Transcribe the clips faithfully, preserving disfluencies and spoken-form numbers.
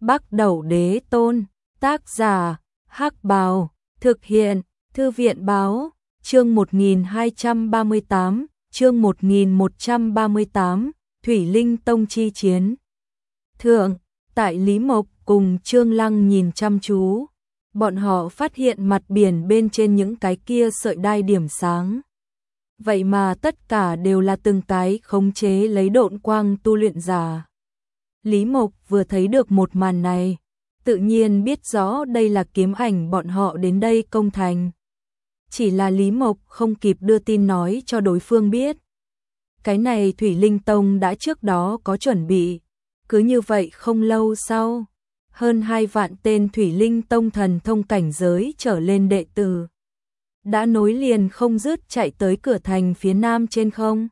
Bắc Đẩu Đế Tôn, tác giả, Hắc Bào, thực hiện, Thư viện Báo, chương một nghìn hai trăm ba mươi tám, chương một nghìn một trăm ba mươi tám, Thủy Linh Tông chi chiến. Thượng, tại Lý Mộc cùng Trương Lăng nhìn chăm chú, bọn họ phát hiện mặt biển bên trên những cái kia sợi đai điểm sáng. Vậy mà tất cả đều là từng cái khống chế lấy độn quang tu luyện giả. Lý Mộc vừa thấy được một màn này, tự nhiên biết rõ đây là kiếm ảnh bọn họ đến đây công thành. Chỉ là Lý Mộc không kịp đưa tin nói cho đối phương biết. Cái này Thủy Linh Tông đã trước đó có chuẩn bị. Cứ như vậy không lâu sau, hơn hai vạn tên Thủy Linh Tông thần thông cảnh giới trở lên đệ tử đã nối liền không dứt chạy tới cửa thành phía nam trên không.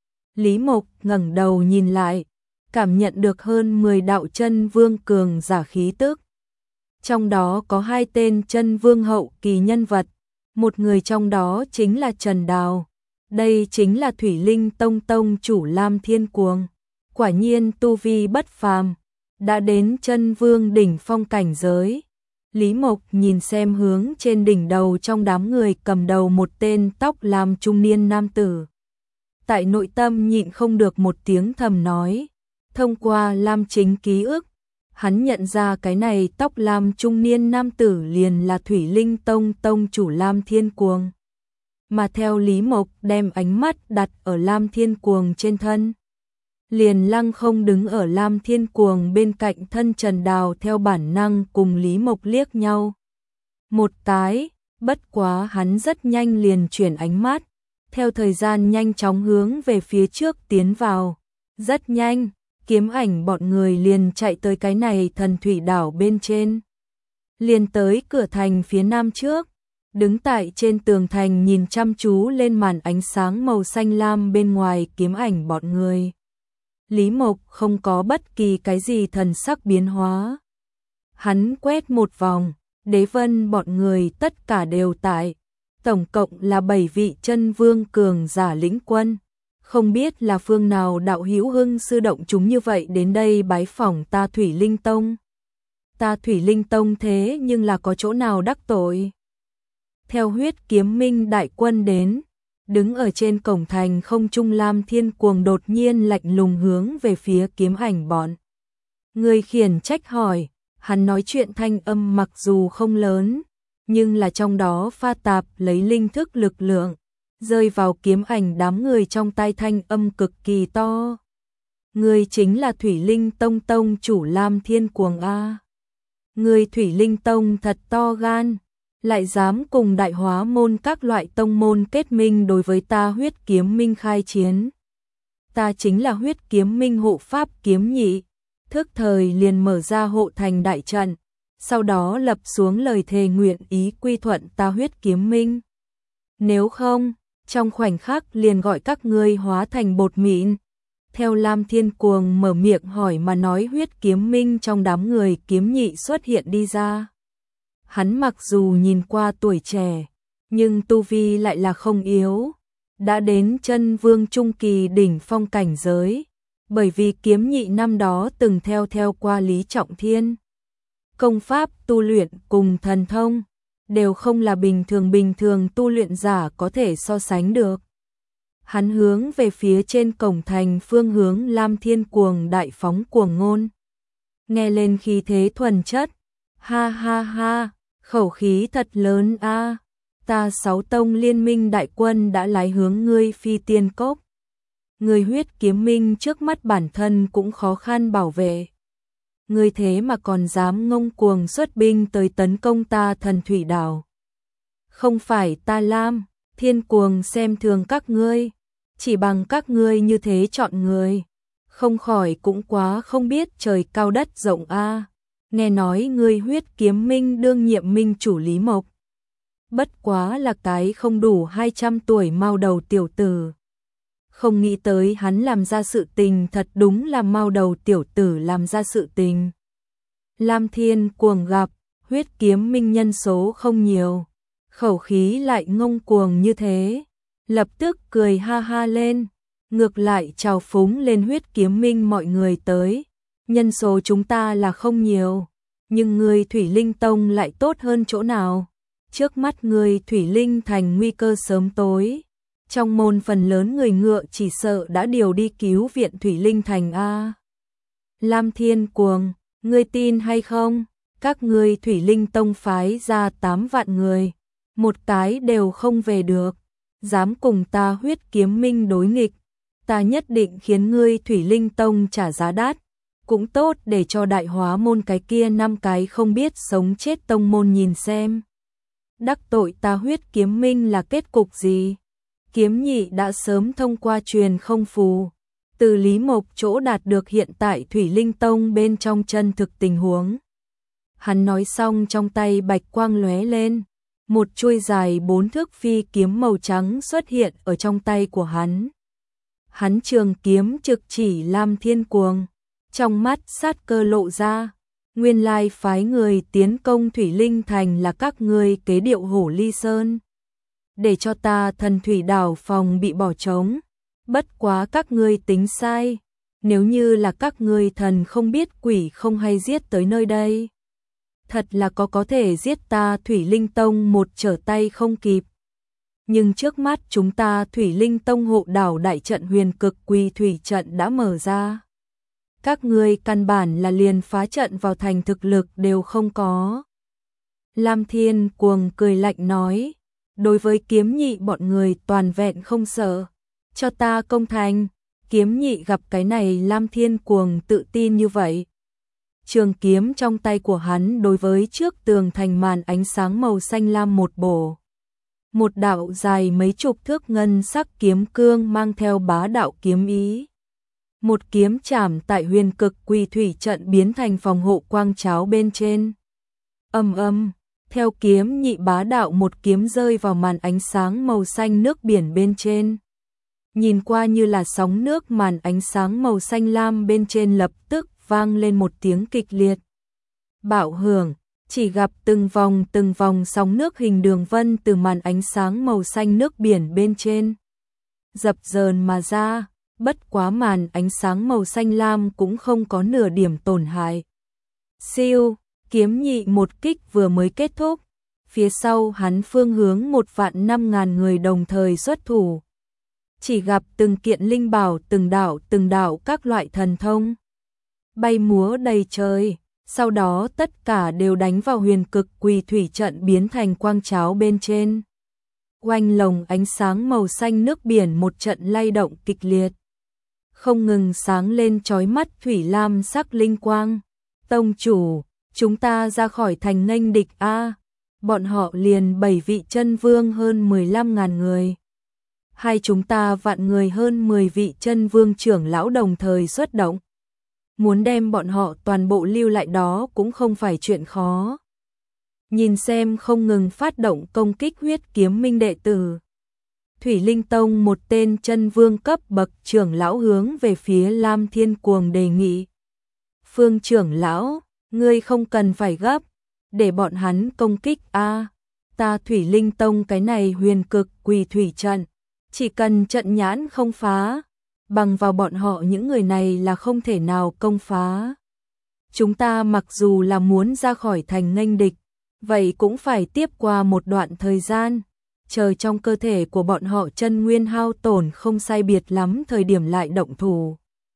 Lý Mộc ngẩng đầu nhìn lại, cảm nhận được hơn mười đạo chân vương cường giả khí tức. Trong đó có hai tên chân vương hậu kỳ nhân vật, một người trong đó chính là Trần Đào. Đây chính là Thủy Linh Tông tông chủ Lam Thiên Cuồng. Quả nhiên tu vi bất phàm, đã đến chân vương đỉnh phong cảnh giới. Lý Mộc nhìn xem hướng trên đỉnh đầu trong đám người cầm đầu một tên tóc lam trung niên nam tử. Tại nội tâm nhịn không được một tiếng thầm nói, thông qua Lam Chính ký ức, hắn nhận ra cái này tóc lam trung niên nam tử liền là Thủy Linh Tông tông chủ Lam Thiên Cuồng. Mà theo Lý Mộc đem ánh mắt đặt ở Lam Thiên Cuồng trên thân, liền lăng không đứng ở Lam Thiên Cuồng bên cạnh thân Trần Đào theo bản năng cùng Lý Mộc liếc nhau. Một cái, bất quá hắn rất nhanh liền chuyển ánh mắt, theo thời gian nhanh chóng hướng về phía trước tiến vào. Rất nhanh, kiếm ảnh bọn người liền chạy tới cái này thần thủy đảo bên trên. Liền tới cửa thành phía nam trước, đứng tại trên tường thành nhìn chăm chú lên màn ánh sáng màu xanh lam bên ngoài kiếm ảnh bọn người. Lý Mộc không có bất kỳ cái gì thần sắc biến hóa. Hắn quét một vòng, Đế Vân bọn người tất cả đều tại. Tổng cộng là bảy vị chân vương cường giả lĩnh quân. Không biết là phương nào đạo hữu hưng sư động chúng như vậy đến đây bái phỏng ta Thủy Linh Tông. Ta Thủy Linh Tông thế nhưng là có chỗ nào đắc tội. Theo huyết kiếm minh đại quân đến, đứng ở trên cổng thành không trung Lam Thiên Cuồng đột nhiên lạnh lùng hướng về phía kiếm ảnh bọn. Người khiển trách hỏi, hắn nói chuyện thanh âm mặc dù không lớn, nhưng là trong đó pha tạp lấy linh thức lực lượng, rơi vào kiếm ảnh đám người trong tai thanh âm cực kỳ to. Người chính là Thủy Linh Tông tông chủ Lam Thiên Cuồng A. Người Thủy Linh Tông thật to gan, lại dám cùng đại hóa môn các loại tông môn kết minh đối với ta huyết kiếm minh khai chiến. Ta chính là huyết kiếm minh hộ pháp kiếm nhị, thức thời liền mở ra hộ thành đại trận, sau đó lập xuống lời thề nguyện ý quy thuận ta huyết kiếm minh. Nếu không, trong khoảnh khắc liền gọi các ngươi hóa thành bột mịn. Theo Lam Thiên Cuồng mở miệng hỏi mà nói huyết kiếm minh trong đám người kiếm nhị xuất hiện đi ra. Hắn mặc dù nhìn qua tuổi trẻ, nhưng tu vi lại là không yếu, đã đến chân vương trung kỳ đỉnh phong cảnh giới, bởi vì kiếm nhị năm đó từng theo theo qua Lý Trọng Thiên. Công pháp tu luyện cùng thần thông, đều không là bình thường bình thường tu luyện giả có thể so sánh được. Hắn hướng về phía trên cổng thành phương hướng Lam Thiên Cuồng đại phóng cuồng ngôn. Nghe lên khí thế thuần chất, ha ha ha. Khẩu khí thật lớn a, ta sáu tông liên minh đại quân đã lái hướng ngươi phi tiên cốc. Người huyết kiếm minh trước mắt bản thân cũng khó khăn bảo vệ. Ngươi thế mà còn dám ngông cuồng xuất binh tới tấn công ta thần thủy đảo. Không phải ta Lam Thiên Cuồng xem thường các ngươi, chỉ bằng các ngươi như thế chọn người, không khỏi cũng quá không biết trời cao đất rộng a. Nghe nói ngươi huyết kiếm minh đương nhiệm minh chủ Lý Mộc. Bất quá là cái không đủ hai trăm tuổi mao đầu tiểu tử. Không nghĩ tới hắn làm ra sự tình thật đúng là mao đầu tiểu tử làm ra sự tình. Lam Thiên Cuồng gặp, huyết kiếm minh nhân số không nhiều. Khẩu khí lại ngông cuồng như thế. Lập tức cười ha ha lên. Ngược lại chào phúng lên huyết kiếm minh mọi người tới. Nhân số chúng ta là không nhiều, nhưng người Thủy Linh Tông lại tốt hơn chỗ nào? Trước mắt người Thủy Linh thành nguy cơ sớm tối. Trong môn phần lớn người ngựa chỉ sợ đã điều đi cứu viện Thủy Linh thành a. Lam Thiên Cuồng, ngươi tin hay không? Các ngươi Thủy Linh Tông phái ra tám vạn người, một cái đều không về được, dám cùng ta Huyết Kiếm Minh đối nghịch, ta nhất định khiến ngươi Thủy Linh Tông trả giá đắt, cũng tốt để cho Đại Hóa môn cái kia năm cái không biết sống chết tông môn nhìn xem. Đắc tội ta Huyết Kiếm Minh là kết cục gì? Kiếm Nhị đã sớm thông qua truyền không phù, từ Lý Mộc chỗ đạt được hiện tại Thủy Linh Tông bên trong chân thực tình huống. Hắn nói xong trong tay bạch quang lóe lên, một chuôi dài bốn thước phi kiếm màu trắng xuất hiện ở trong tay của hắn. Hắn trường kiếm trực chỉ Lam Thiên Cuồng, trong mắt sát cơ lộ ra, nguyên lai phái người tiến công Thủy Linh thành là các ngươi kế điệu Hổ Ly Sơn, để cho ta Thần Thủy đảo phòng bị bỏ trống. Bất quá các ngươi tính sai, nếu như là các ngươi thần không biết quỷ không hay giết tới nơi đây, thật là có có thể giết ta Thủy Linh Tông một trở tay không kịp. Nhưng trước mắt chúng ta Thủy Linh Tông hộ đảo đại trận huyền cực quỳ thủy trận đã mở ra. Các ngươi căn bản là liền phá trận vào thành thực lực đều không có. Lam Thiên Cuồng cười lạnh nói, đối với Kiếm Nhị bọn người toàn vẹn không sợ. Cho ta công thành. Kiếm Nhị gặp cái này Lam Thiên Cuồng tự tin như vậy. Trường kiếm trong tay của hắn đối với trước tường thành màn ánh sáng màu xanh lam một bổ. Một đạo dài mấy chục thước ngân sắc kiếm cương mang theo bá đạo kiếm ý. Một kiếm chảm tại huyền cực quỳ thủy trận biến thành phòng hộ quang cháo bên trên. Âm âm, theo Kiếm Nhị bá đạo một kiếm rơi vào màn ánh sáng màu xanh nước biển bên trên. Nhìn qua như là sóng nước, màn ánh sáng màu xanh lam bên trên lập tức vang lên một tiếng kịch liệt. Bạo hưởng, chỉ gặp từng vòng từng vòng sóng nước hình đường vân từ màn ánh sáng màu xanh nước biển bên trên dập dờn mà ra, bất quá màn ánh sáng màu xanh lam cũng không có nửa điểm tổn hại. Siêu, Kiếm Nhị một kích vừa mới kết thúc, phía sau hắn phương hướng một vạn năm ngàn người đồng thời xuất thủ. Chỉ gặp từng kiện linh bảo, từng đạo từng đạo các loại thần thông bay múa đầy trời, sau đó tất cả đều đánh vào huyền cực quỳ thủy trận biến thành quang cháo bên trên. Oanh lồng ánh sáng màu xanh nước biển một trận lay động kịch liệt, không ngừng sáng lên chói mắt thủy lam sắc linh quang. Tông chủ, chúng ta ra khỏi thành nghênh địch a. Bọn họ liền bảy vị chân vương hơn mười lăm ngàn người. Hai chúng ta vạn người hơn mười vị chân vương trưởng lão đồng thời xuất động. Muốn đem bọn họ toàn bộ lưu lại đó cũng không phải chuyện khó. Nhìn xem không ngừng phát động công kích Huyết Kiếm Minh đệ tử. Thủy Linh Tông một tên chân vương cấp bậc trưởng lão hướng về phía Lam Thiên Cuồng đề nghị. Phương trưởng lão, ngươi không cần phải gấp, để bọn hắn công kích a. Ta Thủy Linh Tông cái này huyền cực quỳ thủy trận, chỉ cần trận nhãn không phá, bằng vào bọn họ những người này là không thể nào công phá. Chúng ta mặc dù là muốn ra khỏi thành nghênh địch, vậy cũng phải tiếp qua một đoạn thời gian, chờ trong cơ thể của bọn họ chân nguyên hao tổn không sai biệt lắm thời điểm lại động thủ.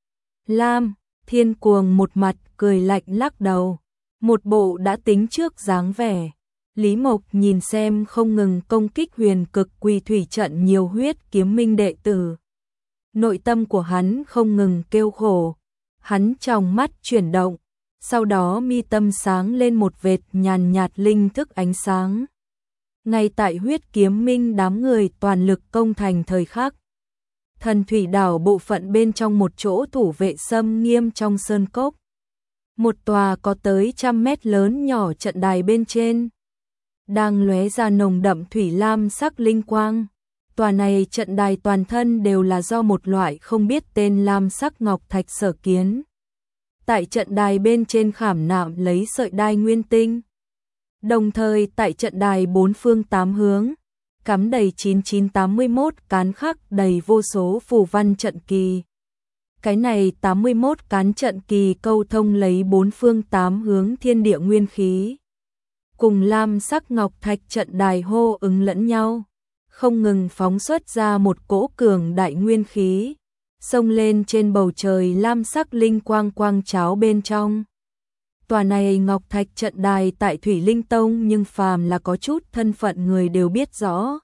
Lam Thiên Cuồng một mặt cười lạnh lắc đầu, một bộ đã tính trước dáng vẻ. Lý Mộc nhìn xem không ngừng công kích huyền cực quỳ thủy trận nhiều Huyết Kiếm Minh đệ tử. Nội tâm của hắn không ngừng kêu khổ, hắn trong mắt chuyển động, sau đó mi tâm sáng lên một vệt nhàn nhạt linh thức ánh sáng. Ngay tại Huyết Kiếm Minh đám người toàn lực công thành thời khắc, Thần Thủy đảo bộ phận bên trong một chỗ thủ vệ xâm nghiêm trong sơn cốc. Một tòa có tới trăm mét lớn nhỏ trận đài bên trên đang lóe ra nồng đậm thủy lam sắc linh quang. Tòa này trận đài toàn thân đều là do một loại không biết tên lam sắc ngọc thạch sở kiến. Tại trận đài bên trên khảm nạm lấy sợi đai nguyên tinh. Đồng thời tại trận đài bốn phương tám hướng, cắm đầy chín chín tám mươi mốt cán khắc đầy vô số phù văn trận kỳ. Cái này tám mươi mốt cán trận kỳ câu thông lấy bốn phương tám hướng thiên địa nguyên khí. Cùng lam sắc ngọc thạch trận đài hô ứng lẫn nhau, không ngừng phóng xuất ra một cỗ cường đại nguyên khí, xông lên trên bầu trời lam sắc linh quang quang cháo bên trong. Tòa này ngọc thạch trận đài tại Thủy Linh Tông nhưng phàm là có chút thân phận người đều biết rõ.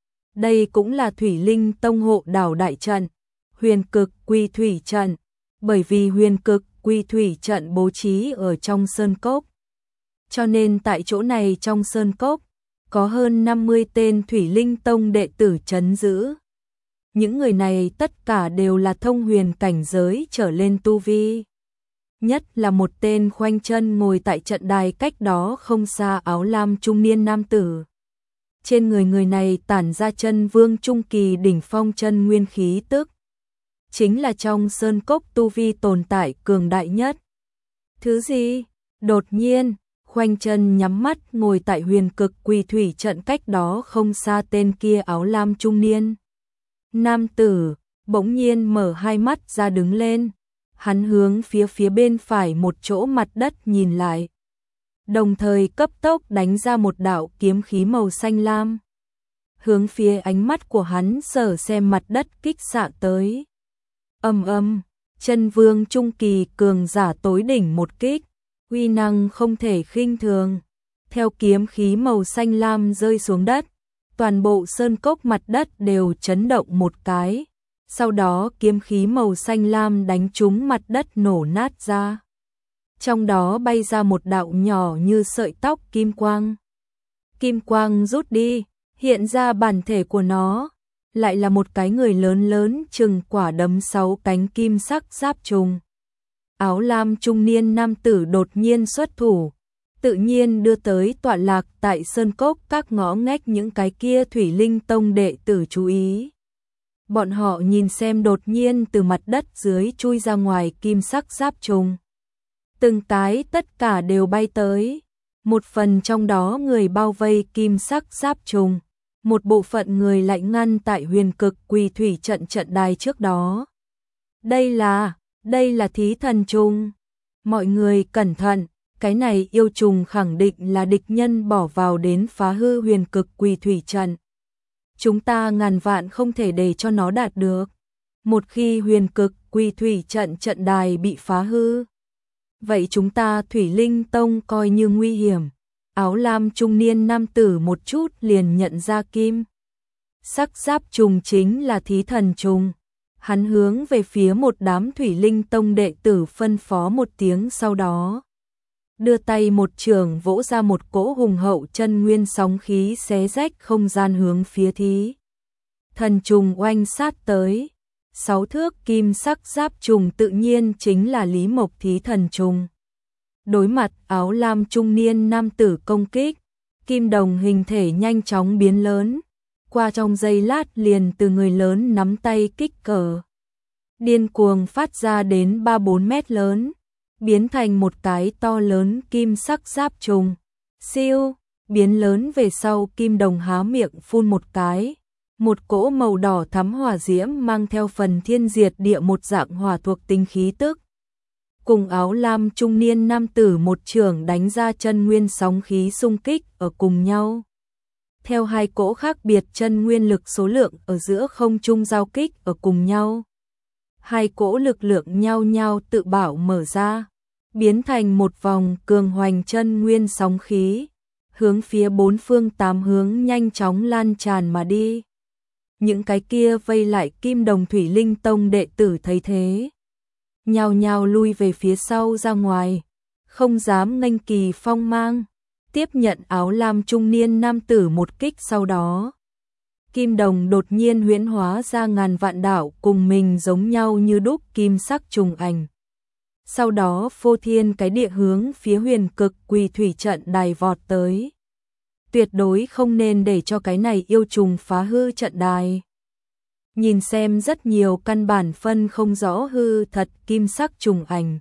Đây cũng là Thủy Linh Tông hộ đảo đại trận, Huyền Cực Quy Thủy trận, bởi vì Huyền Cực Quy Thủy trận bố trí ở trong sơn cốc. Cho nên tại chỗ này trong sơn cốc, có hơn năm mươi tên Thủy Linh Tông đệ tử trấn giữ. Những người này tất cả đều là thông huyền cảnh giới trở lên tu vi. Nhất là một tên khoanh chân ngồi tại trận đài cách đó không xa áo lam trung niên nam tử. Trên người người này tản ra chân vương trung kỳ đỉnh phong chân nguyên khí tức. Chính là trong sơn cốc tu vi tồn tại cường đại nhất. Thứ gì? Đột nhiên, khoanh chân nhắm mắt ngồi tại Huyền Cực Quy Thủy trận cách đó không xa tên kia áo lam trung niên. Nam tử, bỗng nhiên mở hai mắt ra đứng lên. Hắn hướng phía phía bên phải một chỗ mặt đất nhìn lại. Đồng thời cấp tốc đánh ra một đạo kiếm khí màu xanh lam. Hướng phía ánh mắt của hắn sở xem mặt đất kích xạ tới. Ầm ầm, chân vương trung kỳ cường giả tối đỉnh một kích, uy năng không thể khinh thường. Theo kiếm khí màu xanh lam rơi xuống đất, toàn bộ sơn cốc mặt đất đều chấn động một cái. Sau đó kiếm khí màu xanh lam đánh trúng mặt đất nổ nát ra. Trong đó bay ra một đạo nhỏ như sợi tóc kim quang. Kim quang rút đi, hiện ra bản thể của nó, lại là một cái người lớn lớn chừng quả đấm sáu cánh kim sắc giáp trùng. Áo lam trung niên nam tử đột nhiên xuất thủ, tự nhiên đưa tới tọa lạc tại sơn cốc các ngõ ngách những cái kia Thủy Linh Tông đệ tử chú ý. Bọn họ nhìn xem đột nhiên từ mặt đất dưới chui ra ngoài kim sắc giáp trùng. Từng cái tất cả đều bay tới. Một phần trong đó người bao vây kim sắc giáp trùng. Một bộ phận người lại ngăn tại Huyền Cực Quy Thủy trận trận đài trước đó. Đây là, đây là thí thần trùng. Mọi người cẩn thận, cái này yêu trùng khẳng định là địch nhân bỏ vào đến phá hư Huyền Cực Quy Thủy trận. Chúng ta ngàn vạn không thể để cho nó đạt được. Một khi Huyền Cực Quy Thủy trận trận đài bị phá hư, vậy chúng ta Thủy Linh Tông coi như nguy hiểm. Áo lam trung niên nam tử một chút liền nhận ra kim sắc giáp trùng chính là thí thần trùng. Hắn hướng về phía một đám Thủy Linh Tông đệ tử phân phó một tiếng, sau đó đưa tay một trường vỗ ra một cỗ hùng hậu chân nguyên sóng khí xé rách không gian hướng phía thí thần trùng oanh sát tới. Sáu thước kim sắc giáp trùng tự nhiên chính là Lý Mộc thí thần trùng. Đối mặt áo lam trung niên nam tử công kích, kim đồng hình thể nhanh chóng biến lớn, qua trong giây lát liền từ người lớn nắm tay kích cỡ điên cuồng phát ra đến ba bốn mét lớn, biến thành một cái to lớn kim sắc giáp trùng. Siêu, biến lớn về sau kim đồng há miệng phun một cái, một cỗ màu đỏ thắm hỏa diễm mang theo phần thiên diệt địa một dạng hỏa thuộc tính khí tức. Cùng áo lam trung niên nam tử một trường đánh ra chân nguyên sóng khí xung kích ở cùng nhau. Theo hai cỗ khác biệt chân nguyên lực số lượng ở giữa không trung giao kích ở cùng nhau. Hai cỗ lực lượng nhau nhau tự bảo mở ra, biến thành một vòng cường hoành chân nguyên sóng khí, hướng phía bốn phương tám hướng nhanh chóng lan tràn mà đi. Những cái kia vây lại Kim Đồng Thủy Linh Tông đệ tử thấy thế, nhao nhao lui về phía sau ra ngoài, không dám nghênh kỳ phong mang, tiếp nhận áo lam trung niên nam tử một kích. Sau đó, Kim Đồng đột nhiên huyễn hóa ra ngàn vạn đạo cùng mình giống nhau như đúc kim sắc trùng ảnh. Sau đó phô thiên cái địa hướng phía Huyền Cực Quy Thủy trận đài vọt tới. Tuyệt đối không nên để cho cái này yêu trùng phá hư trận đài. Nhìn xem rất nhiều căn bản phân không rõ hư thật kim sắc trùng ảnh.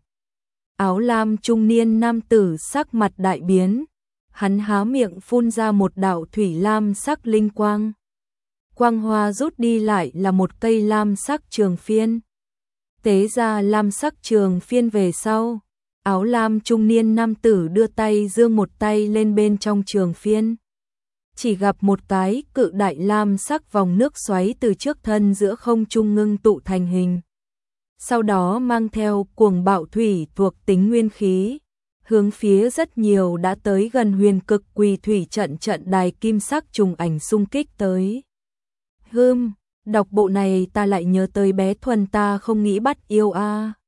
Áo lam trung niên nam tử sắc mặt đại biến, hắn há miệng phun ra một đạo thủy lam sắc linh quang. Quang hoa rút đi lại là một cây lam sắc trường phiên. tế ra lam sắc trường phiên về sau. Áo lam trung niên nam tử đưa tay giương một tay lên bên trong trường phiên. Chỉ gặp một cái cự đại lam sắc vòng nước xoáy từ trước thân giữa không trung ngưng tụ thành hình. Sau đó mang theo cuồng bạo thủy thuộc tính nguyên khí, hướng phía rất nhiều đã tới gần huyền cực quỳ thủy trận trận đài kim sắc trùng ảnh xung kích tới. Hừm, đọc bộ này ta lại nhớ tới bé Thuần ta không nghĩ bắt yêu a.